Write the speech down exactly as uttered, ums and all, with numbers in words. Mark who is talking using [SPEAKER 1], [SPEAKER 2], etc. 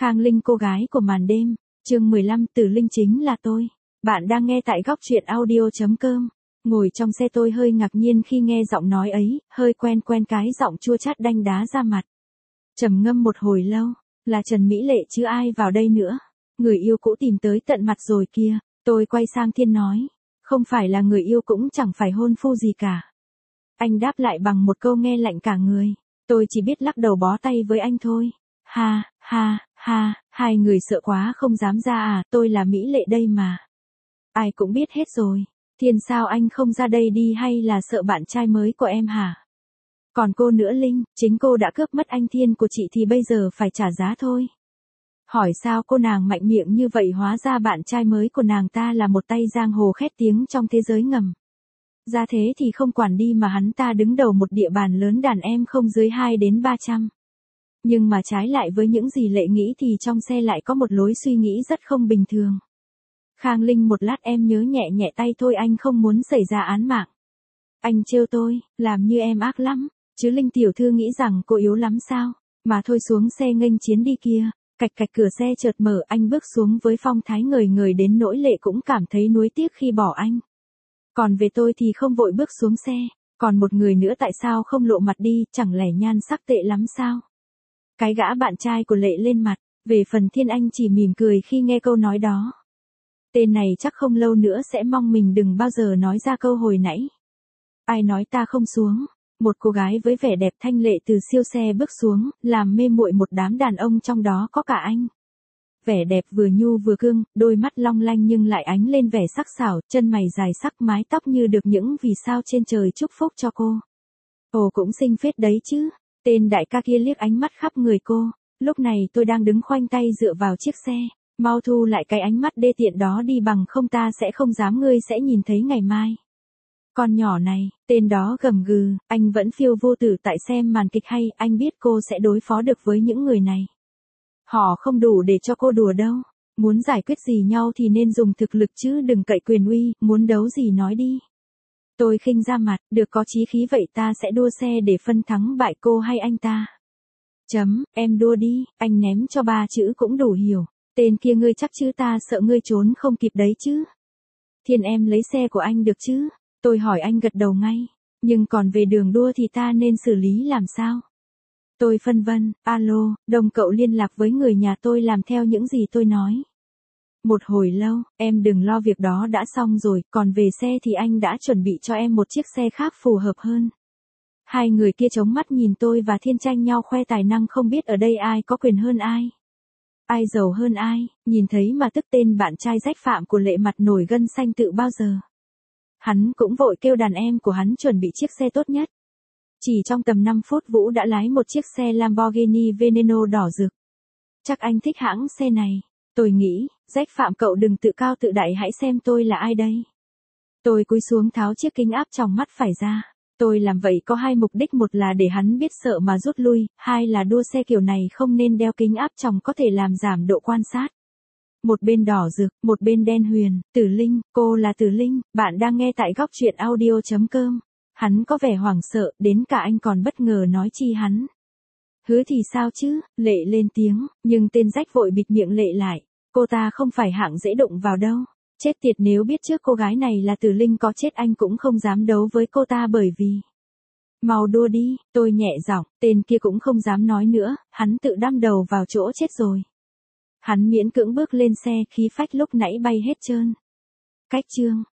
[SPEAKER 1] Khang Linh cô gái của màn đêm, chương mười lăm Tử Linh chính là tôi. Bạn đang nghe tại góc truyện audio chấm com. Ngồi trong xe tôi hơi ngạc nhiên khi nghe giọng nói ấy, hơi quen quen cái giọng chua chát đanh đá ra mặt. Trầm ngâm một hồi lâu, là Trần Mỹ Lệ chứ ai vào đây nữa. Người yêu cũ tìm tới tận mặt rồi kia, tôi quay sang Thiên nói. Không phải là người yêu cũng chẳng phải hôn phu gì cả. Anh đáp lại bằng một câu nghe lạnh cả người. Tôi chỉ biết lắc đầu bó tay với anh thôi. Ha, ha, ha, hai người sợ quá không dám ra à, tôi là Mỹ Lệ đây mà. Ai cũng biết hết rồi. Thiên sao anh không ra đây đi hay là sợ bạn trai mới của em hả? Còn cô nữa Linh, chính cô đã cướp mất anh Thiên của chị thì bây giờ phải trả giá thôi. Hỏi sao cô nàng mạnh miệng như vậy, hóa ra bạn trai mới của nàng ta là một tay giang hồ khét tiếng trong thế giới ngầm. Ra thế thì không quản đi mà hắn ta đứng đầu một địa bàn lớn, đàn em không dưới hai đến ba trăm. Nhưng mà trái lại với những gì Lệ nghĩ thì trong xe lại có một lối suy nghĩ rất không bình thường. Khang Linh, một lát em nhớ nhẹ nhẹ tay thôi, anh không muốn xảy ra án mạng. Anh trêu tôi, làm như em ác lắm, chứ Linh tiểu thư nghĩ rằng cô yếu lắm sao, mà thôi xuống xe nghênh chiến đi kia. Cạch cạch cửa xe chợt mở, anh bước xuống với phong thái ngời ngời đến nỗi Lệ cũng cảm thấy nuối tiếc khi bỏ anh. Còn về tôi thì không vội bước xuống xe, còn một người nữa tại sao không lộ mặt đi, chẳng lẽ nhan sắc tệ lắm sao? Cái gã bạn trai của Lệ lên mặt, về phần Thiên anh chỉ mỉm cười khi nghe câu nói đó. Tên này chắc không lâu nữa sẽ mong mình đừng bao giờ nói ra câu hồi nãy. Ai nói ta không xuống? Một cô gái với vẻ đẹp thanh lệ từ siêu xe bước xuống, làm mê muội một đám đàn ông, trong đó có cả anh. Vẻ đẹp vừa nhu vừa cương, đôi mắt long lanh nhưng lại ánh lên vẻ sắc sảo, chân mày dài sắc, mái tóc như được những vì sao trên trời chúc phúc cho cô. Ồ, cũng xinh phết đấy chứ. Tên đại ca kia liếc ánh mắt khắp người cô. Lúc này tôi đang đứng khoanh tay dựa vào chiếc xe. Mau thu lại cái ánh mắt đê tiện đó đi, bằng không ta sẽ không dám, ngươi sẽ nhìn thấy ngày mai. Con nhỏ này, tên đó gầm gừ, anh vẫn phiêu vô tử tại xem màn kịch hay, anh biết cô sẽ đối phó được với những người này. Họ không đủ để cho cô đùa đâu. Muốn giải quyết gì nhau thì nên dùng thực lực chứ đừng cậy quyền uy, muốn đấu gì nói đi. Tôi khinh ra mặt, được có chí khí vậy ta sẽ đua xe để phân thắng bại cô hay anh ta. Chấm, em đua đi, anh ném cho ba chữ cũng đủ hiểu. Tên kia ngươi chắc chứ, ta sợ ngươi trốn không kịp đấy chứ. Thiên em lấy xe của anh được chứ? Tôi hỏi anh gật đầu ngay. Nhưng còn về đường đua thì ta nên xử lý làm sao? Tôi phân vân, alo, đồng cậu liên lạc với người nhà tôi làm theo những gì tôi nói. Một hồi lâu, em đừng lo, việc đó đã xong rồi, còn về xe thì anh đã chuẩn bị cho em một chiếc xe khác phù hợp hơn. Hai người kia chống mắt nhìn tôi và Thiên tranh nhau khoe tài năng, không biết ở đây ai có quyền hơn ai. Ai giàu hơn ai, nhìn thấy mà tức. Tên bạn trai rách phạm của Lệ mặt nổi gân xanh tự bao giờ. Hắn cũng vội kêu đàn em của hắn chuẩn bị chiếc xe tốt nhất. Chỉ trong tầm năm phút Vũ đã lái một chiếc xe Lamborghini Veneno đỏ rực. Chắc anh thích hãng xe này. Tôi nghĩ, rách phạm cậu đừng tự cao tự đại, hãy xem tôi là ai đây. Tôi cúi xuống tháo chiếc kính áp tròng mắt phải ra. Tôi làm vậy có hai mục đích, một là để hắn biết sợ mà rút lui, hai là đua xe kiểu này không nên đeo kính áp tròng, có thể làm giảm độ quan sát. Một bên đỏ rực, một bên đen huyền. Tử Linh, cô là Tử Linh, bạn đang nghe tại góc truyện audio chấm com. Hắn có vẻ hoảng sợ, đến cả anh còn bất ngờ nói chi hắn. Hứa thì sao chứ, Lệ lên tiếng, nhưng tên rách vội bịt miệng Lệ lại. Cô ta không phải hạng dễ đụng vào đâu. Chết tiệt, nếu biết trước cô gái này là Tử Linh có chết anh cũng không dám đấu với cô ta, bởi vì... Mau đua đi, tôi nhẹ giọng, tên kia cũng không dám nói nữa, hắn tự đâm đầu vào chỗ chết rồi. Hắn miễn cưỡng bước lên xe, khí phách lúc nãy bay hết trơn. Cách chương.